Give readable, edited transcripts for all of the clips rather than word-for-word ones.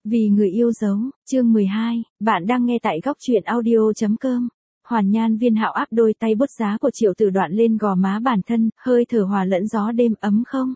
Vì người yêu dấu, chương 12, bạn đang nghe tại góc truyện audio.com. Hoàn Nhan Viên Hạo áp đôi tay bút giá của Triệu Tử Đoạn lên gò má bản thân, hơi thở hòa lẫn gió đêm. Ấm không?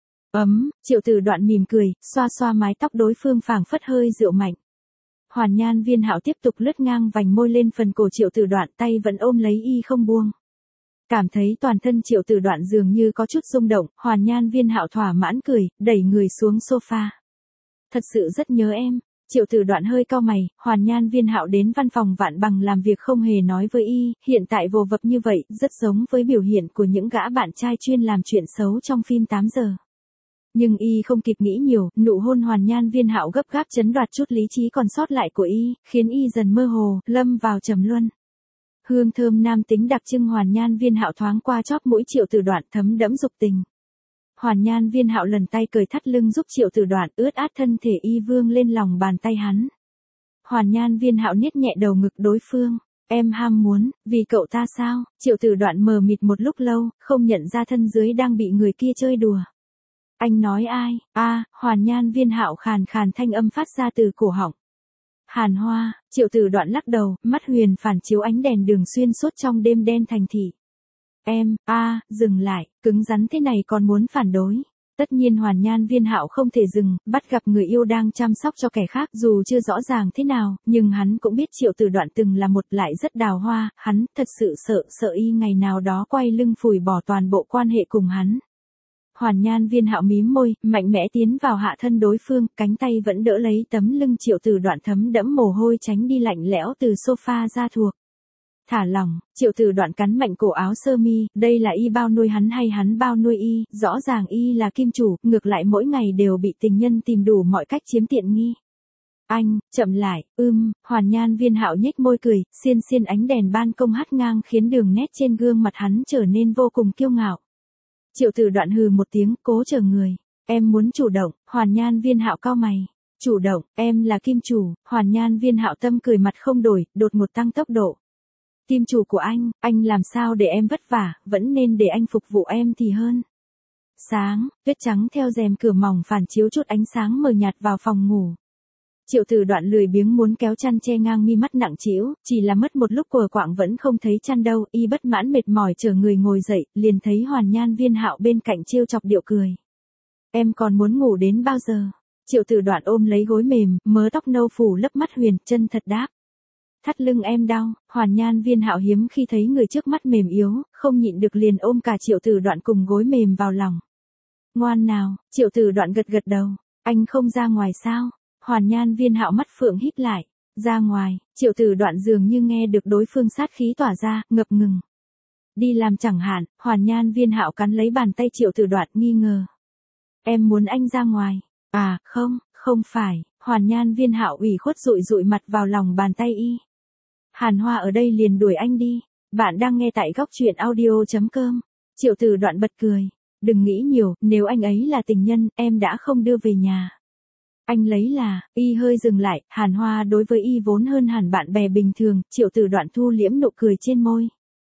Ấm, Triệu Tử Đoạn mỉm cười, xoa xoa mái tóc đối phương phảng phất hơi rượu mạnh. Hoàn Nhan Viên Hạo tiếp tục lướt ngang vành môi lên phần cổ Triệu Tử Đoạn, tay vẫn ôm lấy y không buông. Cảm thấy toàn thân Triệu Tử Đoạn dường như có chút rung động, Hoàn Nhan Viên Hạo thỏa mãn cười, đẩy người xuống sofa. Thật sự rất nhớ em. Triệu Tử Đoạn hơi cau mày, Hoàn Nhan Viên Hạo đến văn phòng Vạn Bằng làm việc không hề nói với y, hiện tại vồ vập như vậy, rất giống với biểu hiện của những gã bạn trai chuyên làm chuyện xấu trong phim 8 giờ. Nhưng y không kịp nghĩ nhiều, nụ hôn Hoàn Nhan Viên Hạo gấp gáp chấn đoạt chút lý trí còn sót lại của y, khiến y dần mơ hồ, lâm vào trầm luân. Hương thơm nam tính đặc trưng Hoàn Nhan Viên Hạo thoáng qua chóp mũi Triệu Tử Đoạn thấm đẫm dục tình. Hoàn Nhan Viên Hạo lần tay cởi thắt lưng giúp Triệu Tử Đoạn ướt át thân thể y vương lên lòng bàn tay hắn. Hoàn Nhan Viên Hạo niết nhẹ đầu ngực đối phương. Em ham muốn, vì cậu ta sao? Triệu Tử Đoạn mờ mịt một lúc lâu, không nhận ra thân dưới đang bị người kia chơi đùa. Anh nói ai? Hoàn Nhan Viên Hạo khàn khàn thanh âm phát ra từ cổ họng. Hàn Hoa. Triệu Tử Đoạn lắc đầu, mắt huyền phản chiếu ánh đèn đường xuyên suốt trong đêm đen thành thị. Em, dừng lại, cứng rắn thế này còn muốn phản đối. Tất nhiên Hoàn Nhan Viên Hạo không thể dừng, bắt gặp người yêu đang chăm sóc cho kẻ khác dù chưa rõ ràng thế nào, nhưng hắn cũng biết Triệu Tử Đoạn từng là một lại rất đào hoa, hắn thật sự sợ y ngày nào đó quay lưng phủi bỏ toàn bộ quan hệ cùng hắn. Hoàn Nhan Viên Hạo mím môi, mạnh mẽ tiến vào hạ thân đối phương, cánh tay vẫn đỡ lấy tấm lưng Triệu Tử Đoạn thấm đẫm mồ hôi tránh đi lạnh lẽo từ sofa ra thuộc. Thả lỏng, Triệu Tử Đoạn cắn mạnh cổ áo sơ mi, đây là y bao nuôi hắn hay hắn bao nuôi y, rõ ràng y là kim chủ, ngược lại mỗi ngày đều bị tình nhân tìm đủ mọi cách chiếm tiện nghi. Anh, chậm lại, Hoàn Nhan Viên Hạo nhếch môi cười, xiên ánh đèn ban công hắt ngang khiến đường nét trên gương mặt hắn trở nên vô cùng kiêu ngạo. Triệu Tử Đoạn hừ một tiếng, cố chờ người. Em muốn chủ động, Hoàn Nhan Viên Hạo cau mày. Chủ động, em là kim chủ, Hoàn Nhan Viên Hạo tâm cười mặt không đổi, đột ngột tăng tốc độ. Kim chủ của anh làm sao để em vất vả, vẫn nên để anh phục vụ em thì hơn. Sáng, tuyết trắng theo rèm cửa mỏng phản chiếu chút ánh sáng mờ nhạt vào phòng ngủ. Triệu Tử Đoạn lười biếng muốn kéo chăn che ngang mi mắt nặng trĩu, chỉ là mất một lúc quờ quạng vẫn không thấy chăn đâu, y bất mãn mệt mỏi chờ người ngồi dậy, liền thấy Hoàn Nhan Viên Hạo bên cạnh trêu chọc điệu cười. Em còn muốn ngủ đến bao giờ? Triệu Tử Đoạn ôm lấy gối mềm, mớ tóc nâu phủ lấp mắt huyền, chân thật đáp. Thắt lưng em đau. Hoàn Nhan Viên Hạo hiếm khi thấy người trước mắt mềm yếu, không nhịn được liền ôm cả Triệu Tử Đoạn cùng gối mềm vào lòng. Ngoan nào, Triệu Tử Đoạn gật đầu. Anh không ra ngoài sao? Hoàn Nhan Viên Hạo mắt phượng híp lại. Ra ngoài. Triệu Tử Đoạn dường như nghe được đối phương sát khí tỏa ra, ngập ngừng. Đi làm chẳng hạn. Hoàn Nhan Viên Hạo cắn lấy bàn tay Triệu Tử Đoạn nghi ngờ. Em muốn anh ra ngoài. Không phải. Hoàn Nhan Viên Hạo ủy khuất dụi mặt vào lòng bàn tay y. Hàn Hoa ở đây liền đuổi anh đi. Bạn đang nghe tại góc truyện audio.com. Triệu Tử Đoạn bật cười. Đừng nghĩ nhiều, nếu anh ấy là tình nhân, em đã không đưa về nhà. Anh lấy là, y hơi dừng lại, Hàn Hoa đối với y vốn hơn hẳn bạn bè bình thường, Triệu Tử Đoạn thu liễm nụ cười trên môi.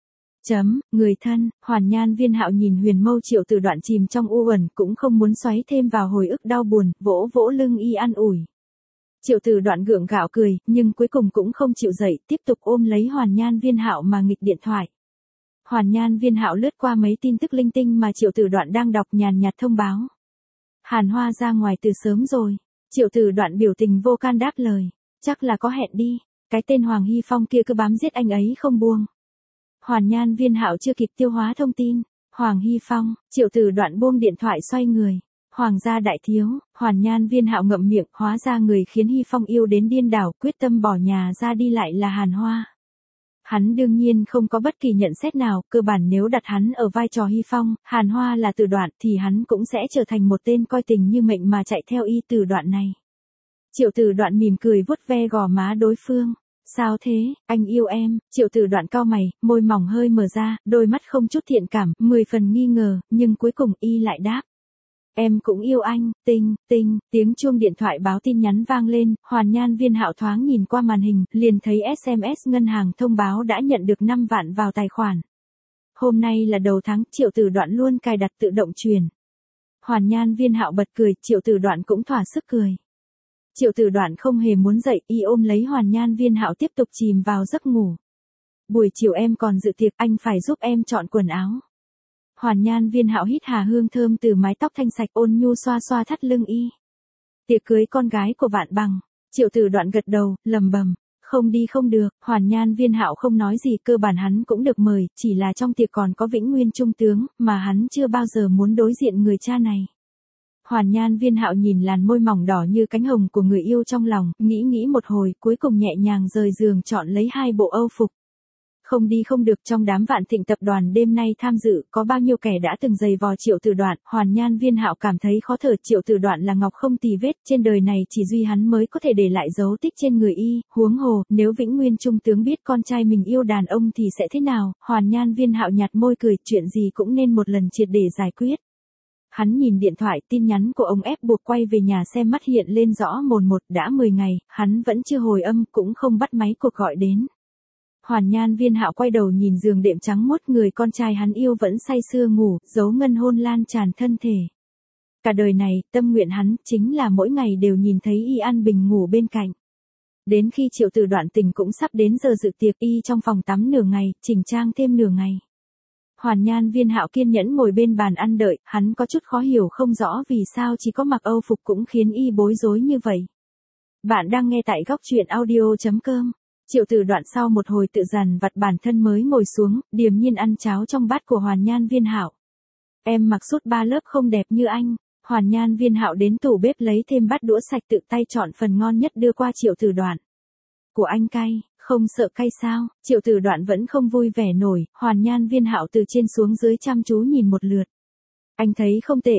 Người thân. Hoàn Nhan Viên Hạo nhìn huyền mâu Triệu Tử Đoạn chìm trong u uẩn, cũng không muốn xoáy thêm vào hồi ức đau buồn, vỗ lưng y an ủi. Triệu Tử Đoạn gượng gạo cười, nhưng cuối cùng cũng không chịu dậy, tiếp tục ôm lấy Hoàn Nhan Viên Hạo mà nghịch điện thoại. Hoàn Nhan Viên Hạo lướt qua mấy tin tức linh tinh mà Triệu Tử Đoạn đang đọc, nhàn nhạt thông báo. Hàn Hoa ra ngoài từ sớm rồi. Triệu Tử Đoạn biểu tình vô can đáp lời. Chắc là có hẹn đi. Cái tên Hoàng Hy Phong kia cứ bám giết anh ấy không buông. Hoàn Nhan Viên Hạo chưa kịp tiêu hóa thông tin. Hoàng Hy Phong. Triệu Tử Đoạn buông điện thoại xoay người. Hoàng gia đại thiếu. Hoàn Nhan Viên Hạo ngậm miệng, hóa ra người khiến Hy Phong yêu đến điên đảo, quyết tâm bỏ nhà ra đi lại là Hàn Hoa. Hắn đương nhiên không có bất kỳ nhận xét nào, cơ bản nếu đặt hắn ở vai trò Hy Phong, Hàn Hoa là Tử Đoạn thì hắn cũng sẽ trở thành một tên coi tình như mệnh mà chạy theo y Tử Đoạn này. Triệu Tử Đoạn mỉm cười vuốt ve gò má đối phương. Sao thế, anh yêu em? Triệu Tử Đoạn cau mày, môi mỏng hơi mở ra, đôi mắt không chút thiện cảm, 10 phần nghi ngờ, nhưng cuối cùng y lại đáp. Em cũng yêu anh. Tiếng chuông điện thoại báo tin nhắn vang lên, Hoàn Nhan Viên Hạo thoáng nhìn qua màn hình, liền thấy SMS ngân hàng thông báo đã nhận được 5 vạn vào tài khoản. Hôm nay là đầu tháng, Triệu Tử Đoạn luôn cài đặt tự động truyền. Hoàn Nhan Viên Hạo bật cười, Triệu Tử Đoạn cũng thỏa sức cười. Triệu Tử Đoạn không hề muốn dậy, y ôm lấy Hoàn Nhan Viên Hạo tiếp tục chìm vào giấc ngủ. Buổi chiều em còn dự tiệc, anh phải giúp em chọn quần áo. Hoàn Nhan Viên Hạo hít hà hương thơm từ mái tóc thanh sạch, ôn nhu xoa xoa thắt lưng y. Tiệc cưới con gái của Vạn Bằng. Triệu Tử Đoạn gật đầu, lầm bầm. Không đi không được. Hoàn Nhan Viên Hạo không nói gì, cơ bản hắn cũng được mời, chỉ là trong tiệc còn có Vĩnh Nguyên trung tướng, mà hắn chưa bao giờ muốn đối diện người cha này. Hoàn Nhan Viên Hạo nhìn làn môi mỏng đỏ như cánh hồng của người yêu trong lòng, nghĩ một hồi, cuối cùng nhẹ nhàng rời giường chọn lấy 2 bộ âu phục. Không đi không được, trong đám Vạn Thịnh tập đoàn đêm nay tham dự, có bao nhiêu kẻ đã từng giày vò Triệu Tử Đoạn, Hoàn Nhan Viên Hạo cảm thấy khó thở. Triệu Tử Đoạn là ngọc không tì vết, trên đời này chỉ duy hắn mới có thể để lại dấu tích trên người y, huống hồ, nếu Vĩnh Nguyên trung tướng biết con trai mình yêu đàn ông thì sẽ thế nào? Hoàn Nhan Viên Hạo nhạt môi cười, chuyện gì cũng nên một lần triệt để giải quyết. Hắn nhìn điện thoại, tin nhắn của ông ép buộc quay về nhà xem mắt hiện lên rõ mồn một, đã 10 ngày, hắn vẫn chưa hồi âm, cũng không bắt máy cuộc gọi đến. Hoàn Nhan Viên Hạo quay đầu nhìn giường đệm trắng muốt, người con trai hắn yêu vẫn say sưa ngủ, dấu ngân hôn lan tràn thân thể. Cả đời này, tâm nguyện hắn chính là mỗi ngày đều nhìn thấy y an bình ngủ bên cạnh. Đến khi Triệu Tử Đoạn tỉnh cũng sắp đến giờ dự tiệc, y trong phòng tắm nửa ngày, chỉnh trang thêm nửa ngày. Hoàn Nhan Viên Hạo kiên nhẫn ngồi bên bàn ăn đợi, hắn có chút khó hiểu không rõ vì sao chỉ có mặc âu phục cũng khiến y bối rối như vậy. Bạn đang nghe tại góc truyện audio.com. Triệu Tử Đoạn sau một hồi tự dằn vặt bản thân mới ngồi xuống, điềm nhiên ăn cháo trong bát của Hoàn Nhan Viên Hạo. Em mặc sút 3 lớp không đẹp như anh. Hoàn Nhan Viên Hạo đến tủ bếp lấy thêm bát đũa sạch, tự tay chọn phần ngon nhất đưa qua Triệu Tử Đoạn. Của anh cay, không sợ cay sao? Triệu Tử Đoạn vẫn không vui vẻ nổi, Hoàn Nhan Viên Hạo từ trên xuống dưới chăm chú nhìn một lượt. Anh thấy không tệ,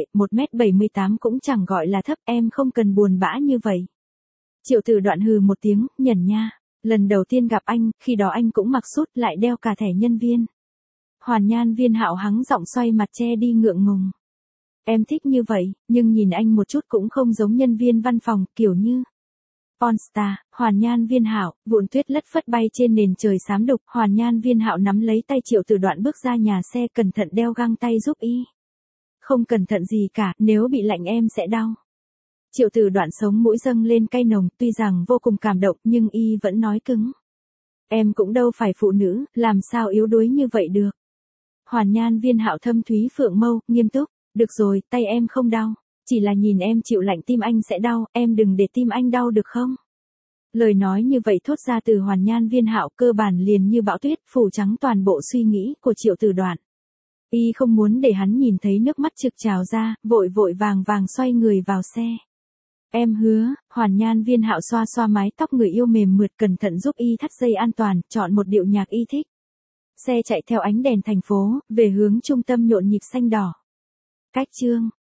1m78 cũng chẳng gọi là thấp, em không cần buồn bã như vậy. Triệu Tử Đoạn hừ một tiếng, nhẩn nha. Lần đầu tiên gặp anh, khi đó anh cũng mặc sút lại đeo cả thẻ nhân viên. Hoàn Nhan Viên Hạo hắng giọng xoay mặt che đi ngượng ngùng. Em thích như vậy, nhưng nhìn anh một chút cũng không giống nhân viên văn phòng, kiểu như Pornstar. Hoàn Nhan Viên Hạo, vụn tuyết lất phất bay trên nền trời xám đục. Hoàn Nhan Viên Hạo nắm lấy tay Triệu Tử Đoạn bước ra nhà xe, cẩn thận đeo găng tay giúp y. Không cẩn thận gì cả, nếu bị lạnh em sẽ đau. Triệu Tử Đoạn sống mũi dâng lên cay nồng, tuy rằng vô cùng cảm động nhưng y vẫn nói cứng. Em cũng đâu phải phụ nữ, làm sao yếu đuối như vậy được. Hoàn Nhan Viên Hạo thâm thúy phượng mâu, nghiêm túc. Được rồi, tay em không đau. Chỉ là nhìn em chịu lạnh tim anh sẽ đau, em đừng để tim anh đau được không? Lời nói như vậy thốt ra từ Hoàn Nhan Viên Hạo cơ bản liền như bão tuyết phủ trắng toàn bộ suy nghĩ của Triệu Tử Đoạn. Y không muốn để hắn nhìn thấy nước mắt trực trào ra, vội vội vàng vàng xoay người vào xe. Em hứa. Hoàn Nhan Viên Hạo xoa xoa mái tóc người yêu mềm mượt, cẩn thận giúp y thắt dây an toàn, chọn một điệu nhạc y thích. Xe chạy theo ánh đèn thành phố, về hướng trung tâm nhộn nhịp xanh đỏ. Cách chương.